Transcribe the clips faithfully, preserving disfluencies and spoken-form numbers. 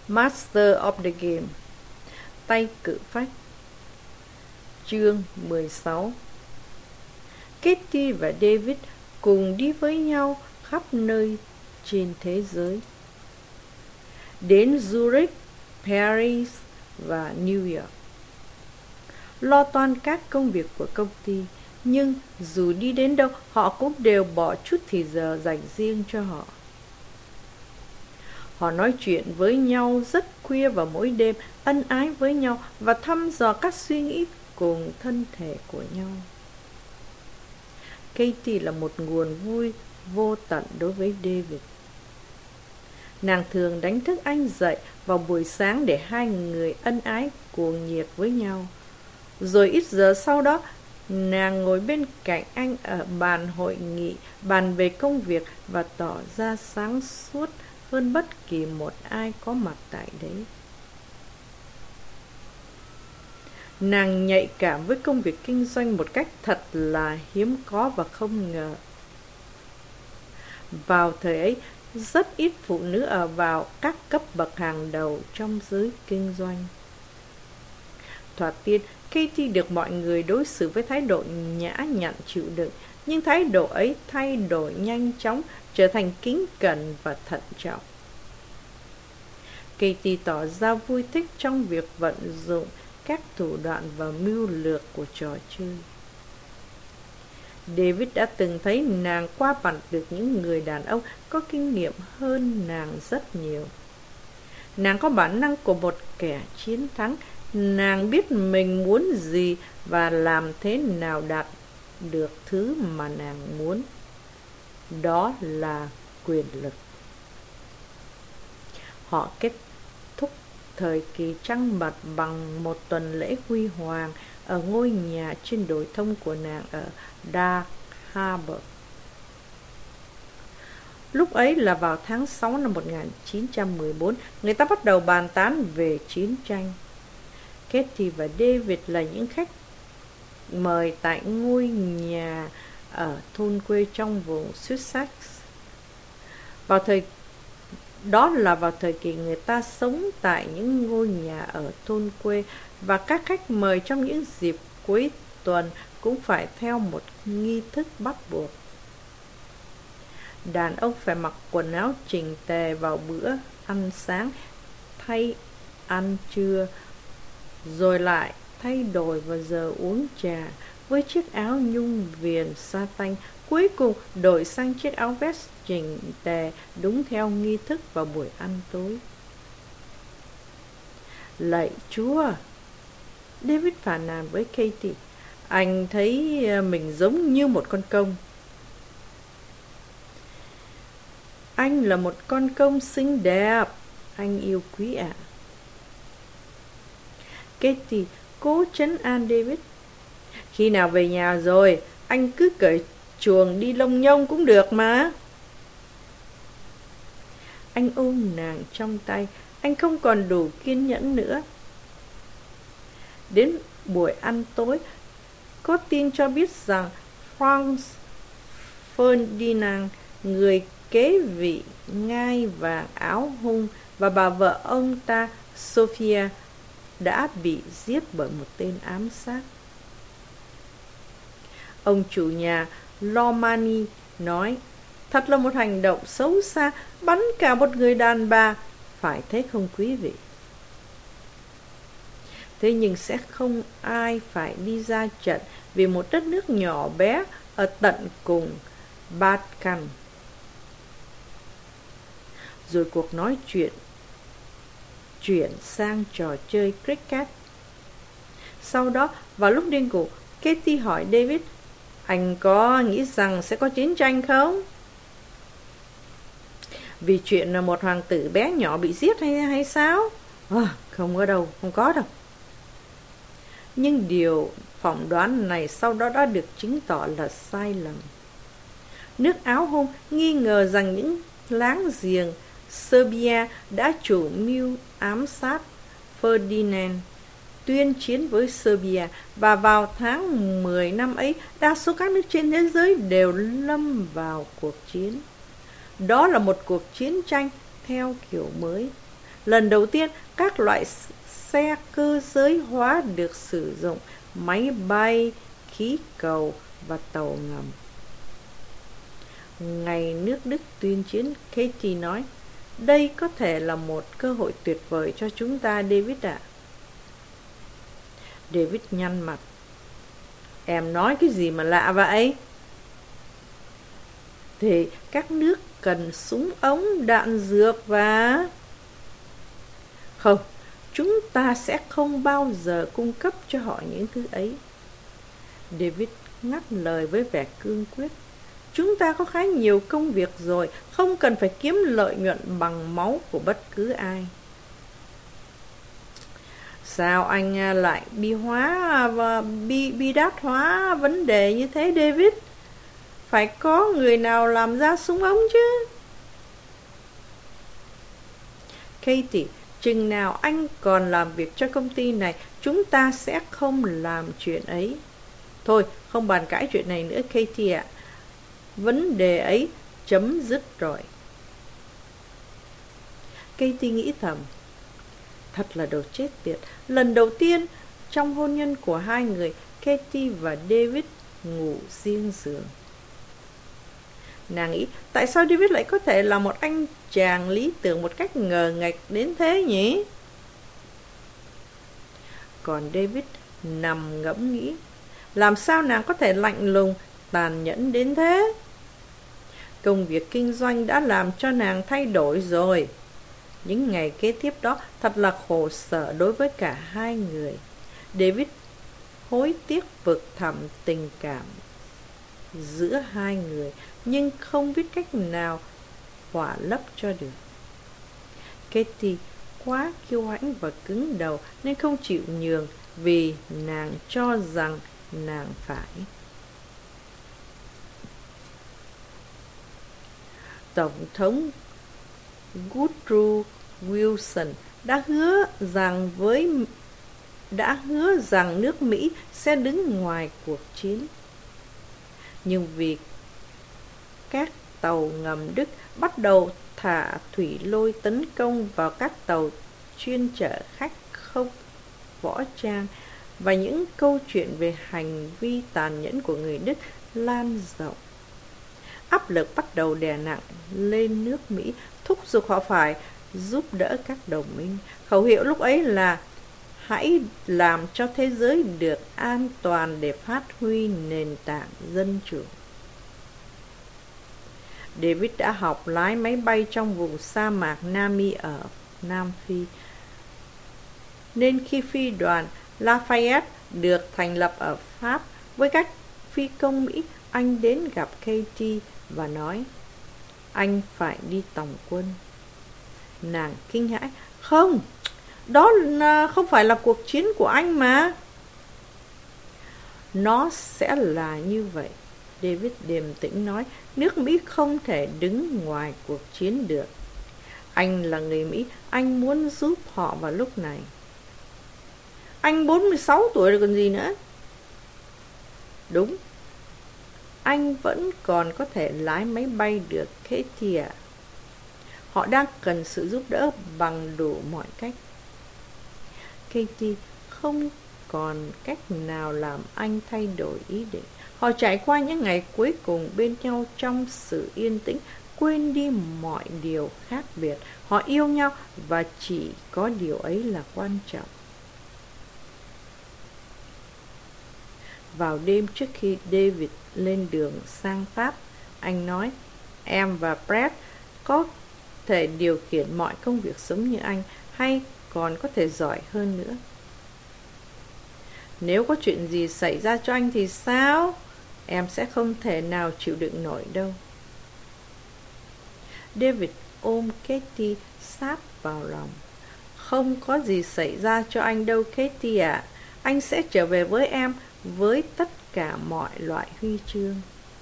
Master of the Game, tay cự phách. Chương mười sáu. Katie và David cùng đi với nhau khắp nơi trên thế giới, đến Zurich, Paris và New York, lo toan các công việc của công ty. Nhưng dù đi đến đâu, họ cũng đều bỏ chút thì giờ dành riêng cho họ. Họ nói chuyện với nhau rất khuya vào mỗi đêm, ân ái với nhau và thăm dò các suy nghĩ cùng thân thể của nhau. Katie là một nguồn vui vô tận đối với David. Nàng thường đánh thức anh dậy vào buổi sáng để hai người ân ái cuồng nhiệt với nhau. Rồi ít giờ sau đó, nàng ngồi bên cạnh anh ở bàn hội nghị, bàn về công việc và tỏ ra sáng suốt hơn bất kỳ một ai có mặt tại đấy. Nàng nhạy cảm với công việc kinh doanh một cách thật là hiếm có và không ngờ. Vào thời ấy, rất ít phụ nữ ở vào các cấp bậc hàng đầu trong giới kinh doanh. Thoạt tiên, Katie được mọi người đối xử với thái độ nhã nhặn chịu đựng, nhưng thái độ ấy thay đổi nhanh chóng, trở thành kính cẩn và thận trọng. Katie tỏ ra vui thích trong việc vận dụng các thủ đoạn và mưu lược của trò chơi. David đã từng thấy nàng qua mặt được những người đàn ông có kinh nghiệm hơn nàng rất nhiều. Nàng có bản năng của một kẻ chiến thắng. Nàng biết mình muốn gì và làm thế nào đạt được thứ mà nàng muốn. Đó là quyền lực. Họ kết thúc thời kỳ trăng mật bằng một tuần lễ huy hoàng ở ngôi nhà trên đồi thông của nàng ở Dark Harbor. Lúc ấy là vào tháng sáu năm một nghìn chín trăm mười bốn, người ta bắt đầu bàn tán về chiến tranh. Katie và David là những khách mời tại ngôi nhà ở thôn quê trong vùng Sussex. Vào thời Đó là vào thời kỳ người ta sống tại những ngôi nhà ở thôn quê, và các khách mời trong những dịp cuối tuần cũng phải theo một nghi thức bắt buộc. Đàn ông phải mặc quần áo chỉnh tề vào bữa ăn sáng, thay ăn trưa, rồi lại thay đổi vào giờ uống trà với chiếc áo nhung viền sa tanh, cuối cùng đổi sang chiếc áo vest chỉnh tề đúng theo nghi thức vào buổi ăn tối. Lạy Chúa! David phàn nàn với Katie, anh thấy mình giống như một con công. Anh là một con công xinh đẹp, anh yêu quý ạ. À. Katie cố trấn an David. Khi nào về nhà rồi, anh cứ cởi chuồng đi lông nhông cũng được mà. Anh ôm nàng trong tay, anh không còn đủ kiên nhẫn nữa. Đến buổi ăn tối, có tin cho biết rằng Franz Ferdinand, người kế vị ngai vàng áo hung, và bà vợ ông ta Sophia đã bị giết bởi một tên ám sát. Ông chủ nhà Lomani nói, thật là một hành động xấu xa, bắn cả một người đàn bà, phải thế không quý vị? Thế nhưng sẽ không ai phải đi ra trận vì một đất nước nhỏ bé ở tận cùng Balkan. Rồi cuộc nói chuyện chuyển sang trò chơi cricket. Sau đó, vào lúc đi ngủ, Katie hỏi David, anh có nghĩ rằng sẽ có chiến tranh không? Vì chuyện là một hoàng tử bé nhỏ bị giết hay, hay sao? À, không có đâu, không có đâu. Nhưng điều phỏng đoán này sau đó đã được chứng tỏ là sai lầm. Nước Áo Hung nghi ngờ rằng những láng giềng Serbia đã chủ mưu ám sát Ferdinand, tuyên chiến với Serbia, và vào tháng mười năm ấy, đa số các nước trên thế giới đều lâm vào cuộc chiến. Đó là một cuộc chiến tranh theo kiểu mới. Lần đầu tiên, các loại xe cơ giới hóa được sử dụng: máy bay, khí cầu và tàu ngầm. Ngày nước Đức tuyên chiến, Katie nói, đây có thể là một cơ hội tuyệt vời cho chúng ta, David ạ. David nhăn mặt. Em nói cái gì mà lạ vậy? Thì các nước cần súng ống, đạn dược và... Không, chúng ta sẽ không bao giờ cung cấp cho họ những thứ ấy. David ngắt lời với vẻ cương quyết. Chúng ta có khá nhiều công việc rồi, không cần phải kiếm lợi nhuận bằng máu của bất cứ ai. Sao anh lại bi hóa và bi, bi đát hóa vấn đề như thế, David? Phải có người nào làm ra súng ống chứ. Katie, chừng nào anh còn làm việc cho công ty này, chúng ta sẽ không làm chuyện ấy. Thôi, không bàn cãi chuyện này nữa, Katie ạ. Vấn đề ấy chấm dứt rồi. Katie nghĩ thầm, thật là đồ chết tiệt. Lần đầu tiên trong hôn nhân của hai người, Katie và David ngủ riêng giường. Nàng nghĩ, tại sao David lại có thể là một anh chàng lý tưởng một cách ngờ nghệch đến thế nhỉ? Còn David nằm ngẫm nghĩ, làm sao nàng có thể lạnh lùng, tàn nhẫn đến thế? Công việc kinh doanh đã làm cho nàng thay đổi rồi. Những ngày kế tiếp đó thật là khổ sở đối với cả hai người. David hối tiếc vực thẳm tình cảm giữa hai người, nhưng không biết cách nào khỏa lấp cho được. Katie quá kiêu hãnh và cứng đầu nên không chịu nhường, vì nàng cho rằng nàng phải. Tổng thống Woodrow Wilson đã hứa rằng với đã hứa rằng nước Mỹ sẽ đứng ngoài cuộc chiến. Nhưng vì các tàu ngầm Đức bắt đầu thả thủy lôi tấn công vào các tàu chuyên chở khách không võ trang, và những câu chuyện về hành vi tàn nhẫn của người Đức lan rộng, áp lực bắt đầu đè nặng lên nước Mỹ, thúc giục họ phải giúp đỡ các đồng minh. Khẩu hiệu lúc ấy là hãy làm cho thế giới được an toàn để phát huy nền tảng dân chủ. David đã học lái máy bay trong vùng sa mạc Nami ở Nam Phi, nên khi phi đoàn Lafayette được thành lập ở Pháp với các phi công Mỹ, anh đến gặp Katie và nói, anh phải đi tòng quân. Nàng kinh hãi, không, đó không phải là cuộc chiến của anh mà. Nó sẽ là như vậy, David điềm tĩnh nói, nước Mỹ không thể đứng ngoài cuộc chiến được. Anh là người Mỹ, anh muốn giúp họ vào lúc này. Anh bốn mươi sáu tuổi rồi còn gì nữa. Đúng, anh vẫn còn có thể lái máy bay được, Katie ạ. Họ đang cần sự giúp đỡ bằng đủ mọi cách. Katie không còn cách nào làm anh thay đổi ý định. Họ trải qua những ngày cuối cùng bên nhau trong sự yên tĩnh, quên đi mọi điều khác biệt. Họ yêu nhau và chỉ có điều ấy là quan trọng. Vào đêm trước khi David lên đường sang Pháp, anh nói, em và Brett có thể điều khiển mọi công việc giống như anh, hay còn có thể giỏi hơn nữa. Nếu có chuyện gì xảy ra cho anh thì sao? Em sẽ không thể nào chịu đựng nổi đâu. David ôm Katie sát vào lòng. Không có gì xảy ra cho anh đâu, Katie ạ. Anh sẽ trở về với em với tất cả mọi loại huy chương.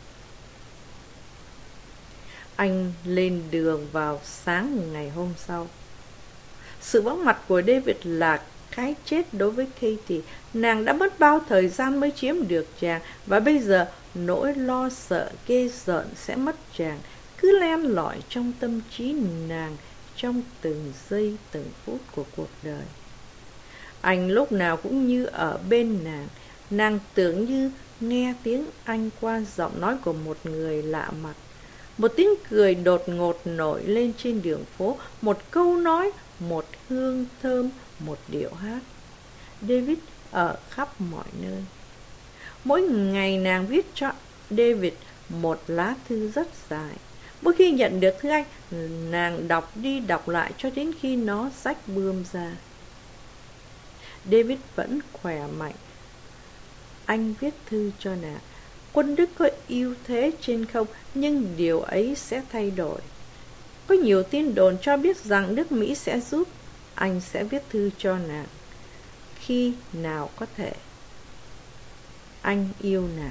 Anh lên đường vào sáng ngày hôm sau. Sự vắng mặt của David là cái chết đối với Katie. Nàng đã mất bao thời gian mới chiếm được chàng, và bây giờ nỗi lo sợ ghê rợn sẽ mất chàng cứ len lỏi trong tâm trí nàng trong từng giây từng phút của cuộc đời. Anh lúc nào cũng như ở bên nàng. Nàng tưởng như nghe tiếng anh qua giọng nói của một người lạ mặt. Một tiếng cười đột ngột nổi lên trên đường phố, một câu nói, một hương thơm, một điệu hát. David ở khắp mọi nơi. Mỗi ngày nàng viết cho David một lá thư rất dài. Mỗi khi nhận được thư anh, nàng đọc đi đọc lại cho đến khi nó rách bươm ra. David vẫn khỏe mạnh. Anh viết thư cho nàng. Quân Đức có ưu thế trên không, nhưng điều ấy sẽ thay đổi. Có nhiều tin đồn cho biết rằng nước Mỹ sẽ giúp. Anh sẽ viết thư cho nàng khi nào có thể. Anh yêu nàng.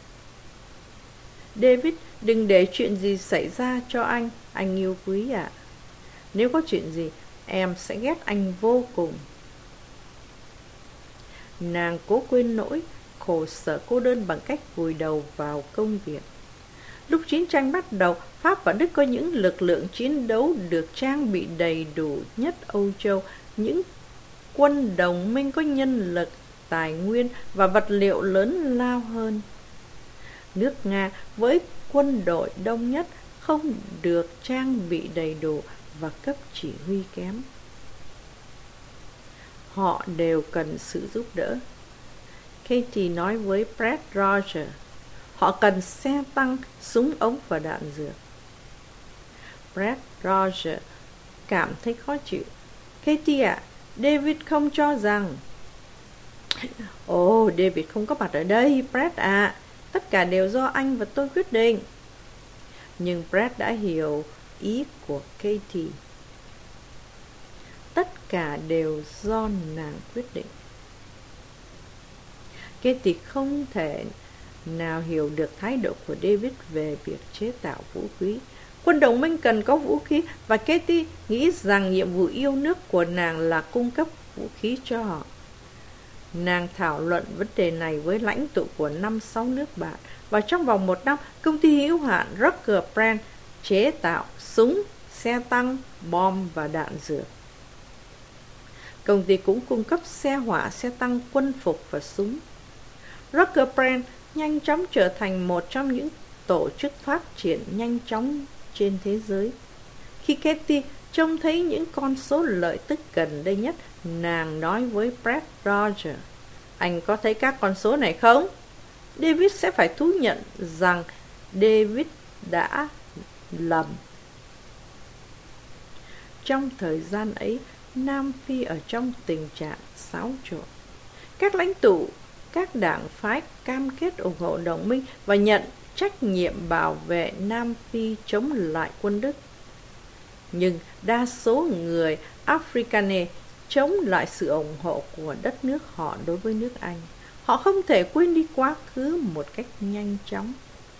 David, đừng để chuyện gì xảy ra cho anh. Anh yêu quý ạ. Nếu có chuyện gì, em sẽ ghét anh vô cùng. Nàng cố quên nỗi khổ sở cô đơn bằng cách vùi đầu vào công việc. Lúc chiến tranh bắt đầu, Pháp và Đức có những lực lượng chiến đấu được trang bị đầy đủ nhất Âu Châu. Những quân đồng minh có nhân lực, tài nguyên và vật liệu lớn lao hơn. Nước Nga với quân đội đông nhất không được trang bị đầy đủ và cấp chỉ huy kém. Họ đều cần sự giúp đỡ. Katie nói với Brett Rogers, họ cần xe tăng, súng ống và đạn dược. Brett Rogers cảm thấy khó chịu. Katie ạ, à, David không cho rằng... Ồ, oh, David không có mặt ở đây, Brett ạ. À. Tất cả đều do anh và tôi quyết định. Nhưng Brett đã hiểu ý của Katie. Tất cả đều do nàng quyết định. Katie không thể nào hiểu được thái độ của David về việc chế tạo vũ khí. Quân đồng minh cần có vũ khí và Katie nghĩ rằng nhiệm vụ yêu nước của nàng là cung cấp vũ khí cho họ. Nàng thảo luận vấn đề này với lãnh tụ của năm sáu nước bạn, và trong vòng một năm, công ty hữu hạn Rucker Brand chế tạo súng, xe tăng, bom và đạn dược. Công ty cũng cung cấp xe hỏa, xe tăng, quân phục và súng. Rucker Brand nhanh chóng trở thành một trong những tổ chức phát triển nhanh chóng trên thế giới. Khi Katie trông thấy những con số lợi tức gần đây nhất, nàng nói với Brett Rogers, anh có thấy các con số này không? David sẽ phải thú nhận rằng David đã lầm. Trong thời gian ấy, Nam Phi ở trong tình trạng xáo trộn. Các lãnh tụ, các đảng phái cam kết ủng hộ đồng minh và nhận trách nhiệm bảo vệ Nam Phi chống lại quân Đức. Nhưng đa số người Afrikaner chống lại sự ủng hộ của đất nước họ đối với nước Anh. Họ không thể quên đi quá khứ một cách nhanh chóng.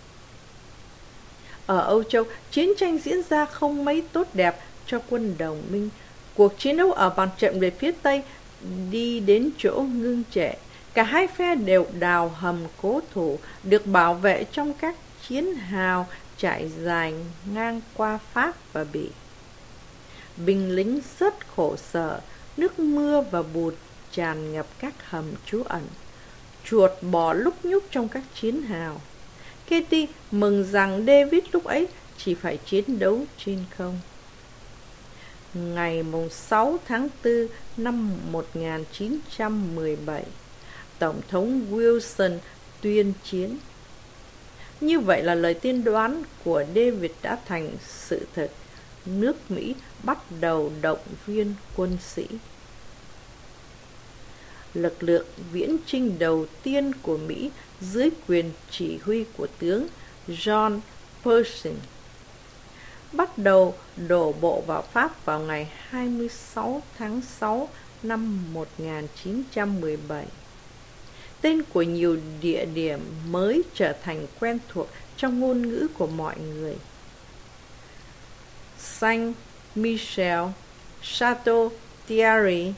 Ở Âu Châu, chiến tranh diễn ra không mấy tốt đẹp cho quân đồng minh. Cuộc chiến đấu ở mặt trận về phía Tây đi đến chỗ ngưng trệ. Cả hai phe đều đào hầm cố thủ, được bảo vệ trong các chiến hào trải dài ngang qua Pháp và Bỉ. Binh lính rất khổ sở, nước mưa và bùn tràn ngập các hầm trú ẩn. Chuột bò lúc nhúc trong các chiến hào. Katie mừng rằng David lúc ấy chỉ phải chiến đấu trên không. Ngày sáu tháng tư năm một nghìn chín trăm mười bảy, Tổng thống Wilson tuyên chiến. Như vậy là lời tiên đoán của David đã thành sự thật. Nước Mỹ bắt đầu động viên quân sĩ. Lực lượng viễn chinh đầu tiên của Mỹ dưới quyền chỉ huy của tướng John Pershing bắt đầu đổ bộ vào Pháp vào ngày hai mươi sáu tháng sáu năm một nghìn chín trăm mười bảy. Tên của nhiều địa điểm mới trở thành quen thuộc trong ngôn ngữ của mọi người. Saint-Michel, Chateau Thierry,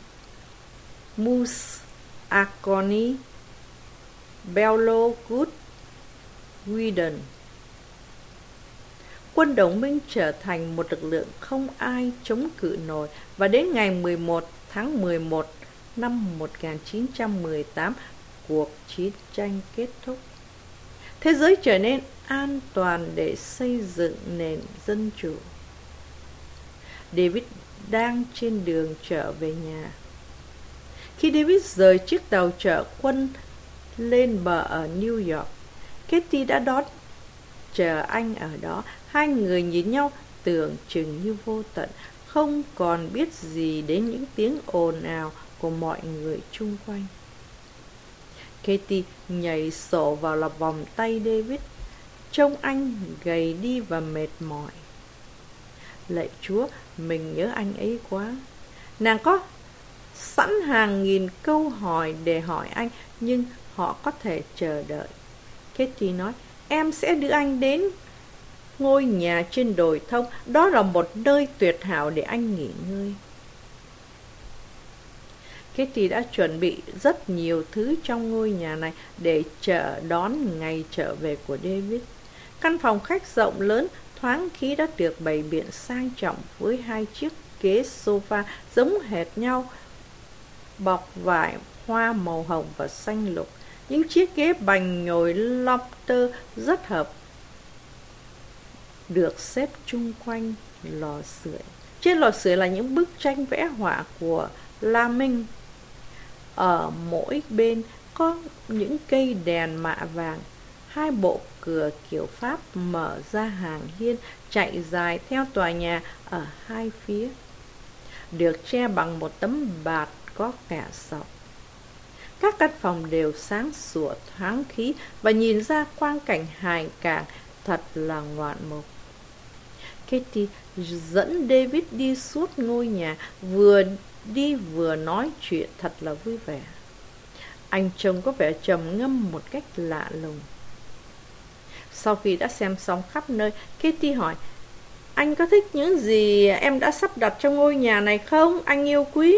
Mouse-Arcony, Belleau-Wood, Weedon. quân đồng minh trở thành một lực lượng không ai chống cự nổi, và đến ngày mười một tháng mười một năm một nghìn chín trăm mười tám, cuộc chiến tranh kết thúc. Thế giới trở nên an toàn để xây dựng nền dân chủ. David đang trên đường trở về nhà. Khi David rời chiếc tàu chở quân lên bờ ở New York, Katie đã đón chờ anh ở đó. Hai người nhìn nhau tưởng chừng như vô tận, không còn biết gì đến những tiếng ồn ào của mọi người chung quanh. Katie nhảy sổ vào lòng vòng tay David, trông anh gầy đi và mệt mỏi. Lạy Chúa, mình nhớ anh ấy quá. Nàng có sẵn hàng nghìn câu hỏi để hỏi anh, nhưng họ có thể chờ đợi. Katie nói, em sẽ đưa anh đến ngôi nhà trên đồi thông. Đó là một nơi tuyệt hảo để anh nghỉ ngơi. Katie đã chuẩn bị rất nhiều thứ trong ngôi nhà này để chờ đón ngày trở về của David. Căn phòng khách rộng lớn, thoáng khí đã được bày biện sang trọng với hai chiếc ghế sofa giống hệt nhau, bọc vải hoa màu hồng và xanh lục. Những chiếc ghế bành nhồi lobster rất hợp được xếp chung quanh lò sưởi. Trên lò sưởi là những bức tranh vẽ họa của La Minh. Ở mỗi bên có những cây đèn mạ vàng. Hai bộ cửa kiểu Pháp mở ra hàng hiên chạy dài theo tòa nhà ở hai phía, được che bằng một tấm bạt có cả sọc. Các căn phòng đều sáng sủa thoáng khí và nhìn ra quang cảnh hải cảng thật là ngoạn mục. Katie dẫn David đi suốt ngôi nhà, vừa đi vừa nói chuyện thật là vui vẻ. Anh trông có vẻ trầm ngâm một cách lạ lùng. Sau khi đã xem xong khắp nơi, Katie hỏi, anh có thích những gì em đã sắp đặt trong ngôi nhà này không, anh yêu quý?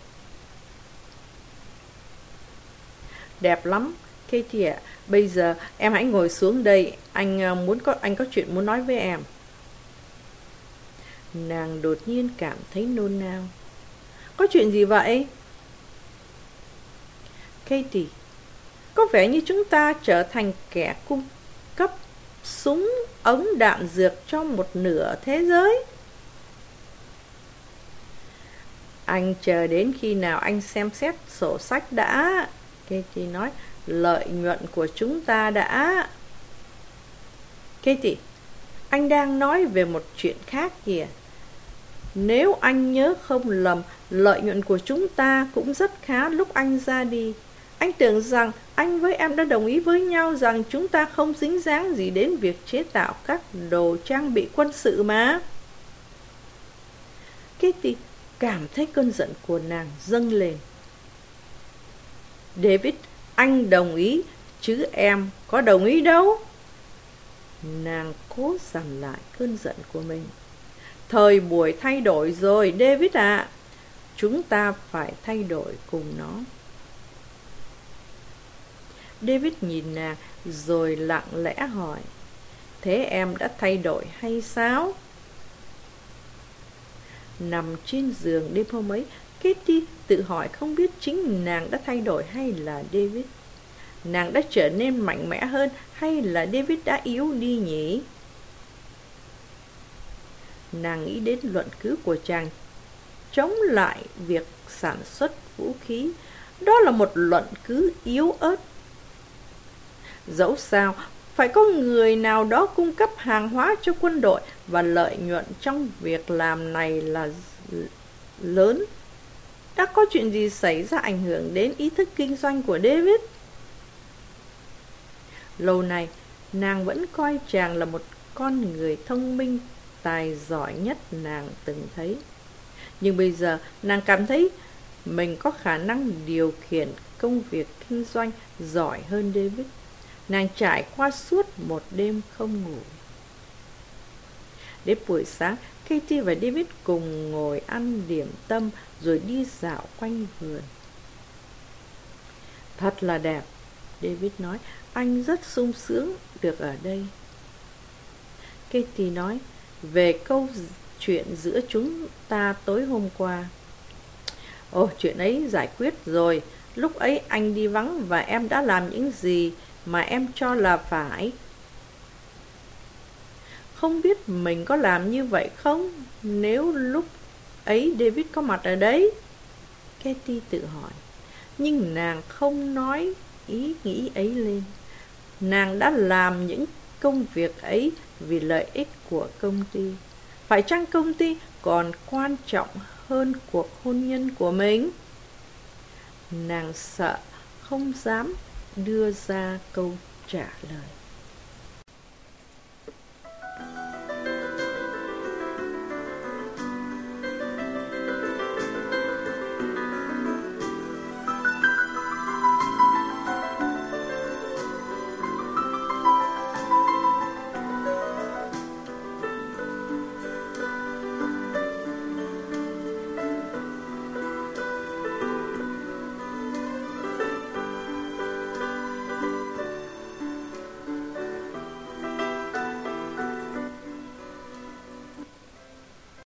Đẹp lắm, Katie ạ. Bây giờ em hãy ngồi xuống đây, anh muốn có anh có chuyện muốn nói với em. Nàng đột nhiên cảm thấy nôn nao. Có chuyện gì vậy? Katie, có vẻ như chúng ta trở thành kẻ cung cấp súng ống đạn dược cho một nửa thế giới. Anh chờ đến khi nào anh xem xét sổ sách đã. Katie nói, lợi nhuận của chúng ta đã. Katie, anh đang nói về một chuyện khác kìa. Nếu anh nhớ không lầm, lợi nhuận của chúng ta cũng rất khá lúc anh ra đi. Anh tưởng rằng anh với em đã đồng ý với nhau rằng chúng ta không dính dáng gì đến việc chế tạo các đồ trang bị quân sự mà. Katie cảm thấy cơn giận của nàng dâng lên. David, anh đồng ý, chứ em có đồng ý đâu. Nàng cố dằn lại cơn giận của mình. Thời buổi thay đổi rồi, David ạ. À. Chúng ta phải thay đổi cùng nó. David nhìn nàng rồi lặng lẽ hỏi, thế em đã thay đổi hay sao? Nằm trên giường đêm hôm ấy, Katie tự hỏi không biết chính nàng đã thay đổi hay là David. Nàng đã trở nên mạnh mẽ hơn hay là David đã yếu đi nhỉ? Nàng nghĩ đến luận cứ của chàng chống lại việc sản xuất vũ khí. Đó là một luận cứ yếu ớt. Dẫu sao, phải có người nào đó cung cấp hàng hóa cho quân đội, và lợi nhuận trong việc làm này là lớn. Đã có chuyện gì xảy ra ảnh hưởng đến ý thức kinh doanh của David? Lâu nay, nàng vẫn coi chàng là một con người thông minh, tài giỏi nhất nàng từng thấy. Nhưng bây giờ, nàng cảm thấy mình có khả năng điều khiển công việc kinh doanh giỏi hơn David. Nàng trải qua suốt một đêm không ngủ. Đến buổi sáng, Katie và David cùng ngồi ăn điểm tâm rồi đi dạo quanh vườn. Thật là đẹp, David nói, anh rất sung sướng được ở đây. Katie nói, về câu chuyện giữa chúng ta tối hôm qua. Ồ, chuyện ấy giải quyết rồi. Lúc ấy anh đi vắng và em đã làm những gì mà em cho là phải. Không biết mình có làm như vậy không, nếu lúc ấy David có mặt ở đấy? Katie tự hỏi. Nhưng nàng không nói ý nghĩ ấy lên. Nàng đã làm những công việc ấy vì lợi ích của công ty. Phải chăng công ty còn quan trọng hơn cuộc hôn nhân của mình? Nàng sợ, không dám đưa ra câu trả lời.